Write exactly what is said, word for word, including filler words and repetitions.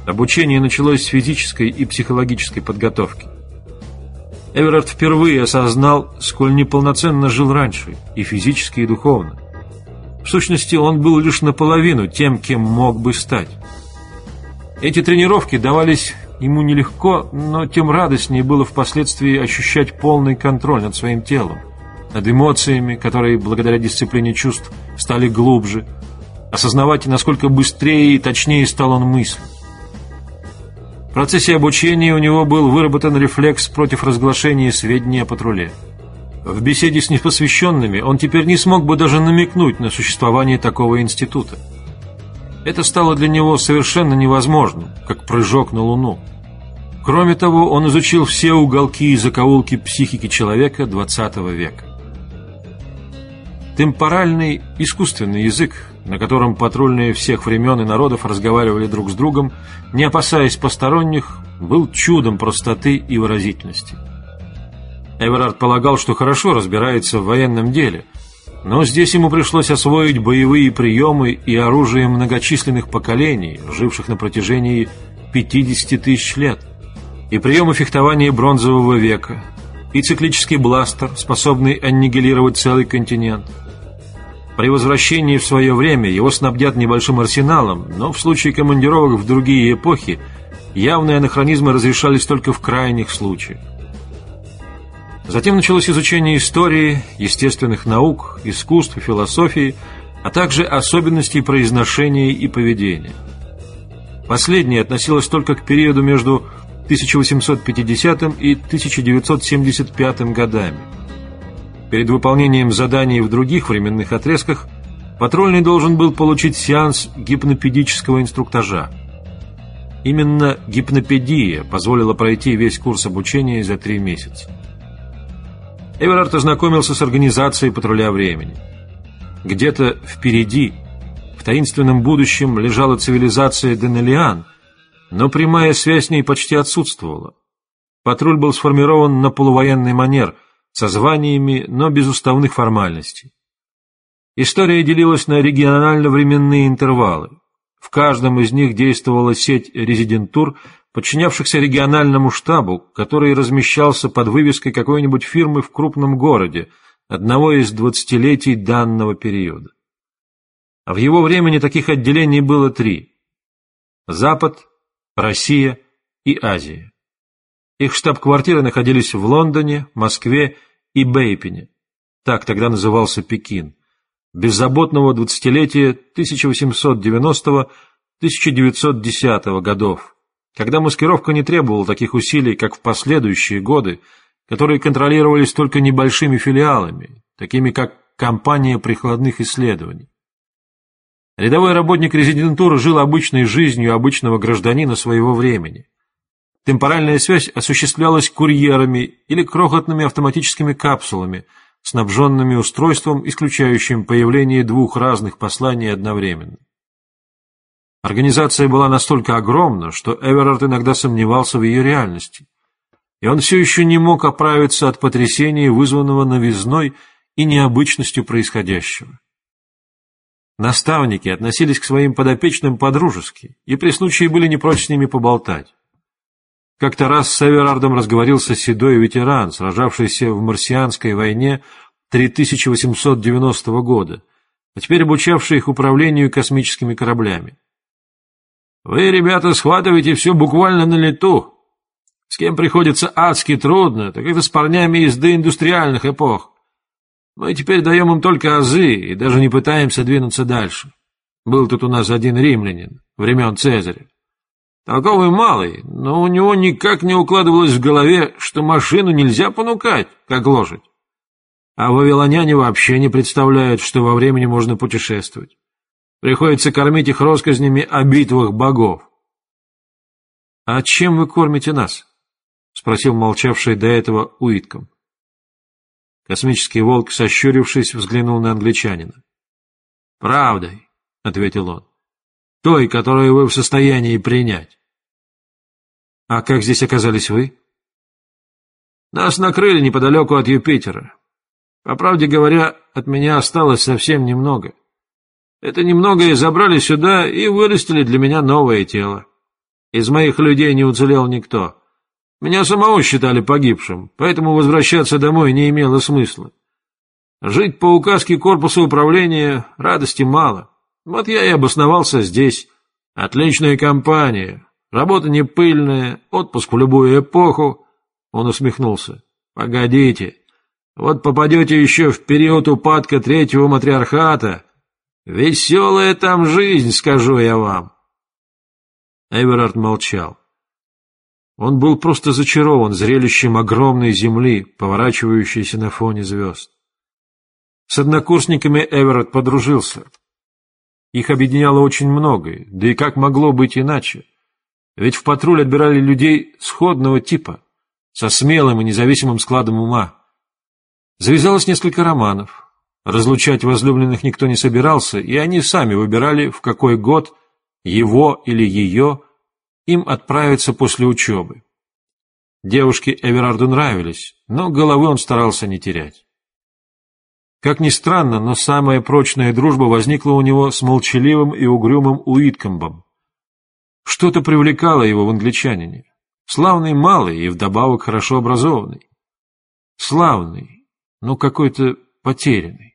Обучение началось с физической и психологической подготовки. Эверард впервые осознал, сколь неполноценно жил раньше, и физически, и духовно. В сущности, он был лишь наполовину тем, кем мог бы стать. Эти тренировки давались ему нелегко, но тем радостнее было впоследствии ощущать полный контроль над своим телом, над эмоциями, которые благодаря дисциплине чувств стали глубже, осознавать, насколько быстрее и точнее стал он мыслить. В процессе обучения у него был выработан рефлекс против разглашения сведений о патруле. В беседе с непосвященными он теперь не смог бы даже намекнуть на существование такого института. Это стало для него совершенно невозможным, как прыжок на Луну. Кроме того, он изучил все уголки и закоулки психики человека двадцатого века. Темпоральный искусственный язык, на котором патрульные всех времен и народов разговаривали друг с другом, не опасаясь посторонних, был чудом простоты и выразительности. Эверард полагал, что хорошо разбирается в военном деле, но здесь ему пришлось освоить боевые приемы и оружие многочисленных поколений, живших на протяжении пятидесяти тысяч лет, и приемы фехтования бронзового века, и циклический бластер, способный аннигилировать целый континент. При возвращении в свое время его снабдят небольшим арсеналом, но в случае командировок в другие эпохи явные анахронизмы разрешались только в крайних случаях. Затем началось изучение истории, естественных наук, искусств и философии, а также особенностей произношения и поведения. Последнее относилось только к периоду между тысяча восемьсот пятидесятым и тысяча девятьсот семьдесят пятым годами. Перед выполнением заданий в других временных отрезках патрульный должен был получить сеанс гипнопедического инструктажа. Именно гипнопедия позволила пройти весь курс обучения за три месяца. Эверард ознакомился с организацией патруля времени. Где-то впереди, в таинственном будущем, лежала цивилизация Денелиан, но прямая связь с ней почти отсутствовала. Патруль был сформирован на полувоенный манер, со званиями, но без уставных формальностей. История делилась на регионально-временные интервалы. В каждом из них действовала сеть резидентур, подчинявшихся региональному штабу, который размещался под вывеской какой-нибудь фирмы в крупном городе, одного из двадцатилетий данного периода. А в его времени таких отделений было три: Запад, Россия и Азия. Их штаб-квартиры находились в Лондоне, Москве и Бэйпине, так тогда назывался Пекин, беззаботного двадцатилетия тысяча восемьсот девяностого — тысяча девятьсот десятого годов, когда маскировка не требовала таких усилий, как в последующие годы, которые контролировались только небольшими филиалами, такими как компания прикладных исследований. Рядовой работник резидентуры жил обычной жизнью обычного гражданина своего времени. Темпоральная связь осуществлялась курьерами или крохотными автоматическими капсулами, снабженными устройством, исключающим появление двух разных посланий одновременно. Организация была настолько огромна, что Эверард иногда сомневался в ее реальности, и он все еще не мог оправиться от потрясения, вызванного новизной и необычностью происходящего. Наставники относились к своим подопечным по-дружески и при случае были не прочь с ними поболтать. Как-то раз с Эверардом разговорился седой ветеран, сражавшийся в марсианской войне тысяча восемьсот девяностого года, а теперь обучавший их управлению космическими кораблями. «Вы, ребята, схватываете все буквально на лету. С кем приходится адски трудно, так это с парнями из доиндустриальных эпох. Мы теперь даем им только азы и даже не пытаемся двинуться дальше. Был тут у нас один римлянин, времен Цезаря. Толковый малый, но у него никак не укладывалось в голове, что машину нельзя понукать, как лошадь. А вавилоняне вообще не представляют, что во времени можно путешествовать. Приходится кормить их россказнями о битвах богов». «А чем вы кормите нас?» — спросил молчавший до этого Уитком. Космический волк, сощурившись, взглянул на англичанина. «Правдой», — ответил он. «Той, которую вы в состоянии принять». «А как здесь оказались вы?» «Нас накрыли неподалеку от Юпитера. По правде говоря, от меня осталось совсем немного. Это немногое забрали сюда и вырастили для меня новое тело. Из моих людей не уцелел никто. Меня самого считали погибшим, поэтому возвращаться домой не имело смысла. Жить по указке корпуса управления радости мало. Вот я и обосновался здесь. Отличная компания, работа не пыльная, отпуск в любую эпоху. Он усмехнулся. Погодите, вот попадете еще в период упадка третьего матриархата. Веселая там жизнь, скажу я вам. Эверард молчал. Он был просто зачарован зрелищем огромной земли, поворачивающейся на фоне звезд. С однокурсниками Эверард подружился. Их объединяло очень многое, да и как могло быть иначе? Ведь в патруль отбирали людей сходного типа, со смелым и независимым складом ума. Завязалось несколько романов. Разлучать возлюбленных никто не собирался, и они сами выбирали, в какой год его или ее им отправиться после учебы. Девушки Эверарду нравились, но головы он старался не терять. Как ни странно, но самая прочная дружба возникла у него с молчаливым и угрюмым Уиткомбом. Что-то привлекало его в англичанине. Славный малый и вдобавок хорошо образованный. Славный, но какой-то потерянный.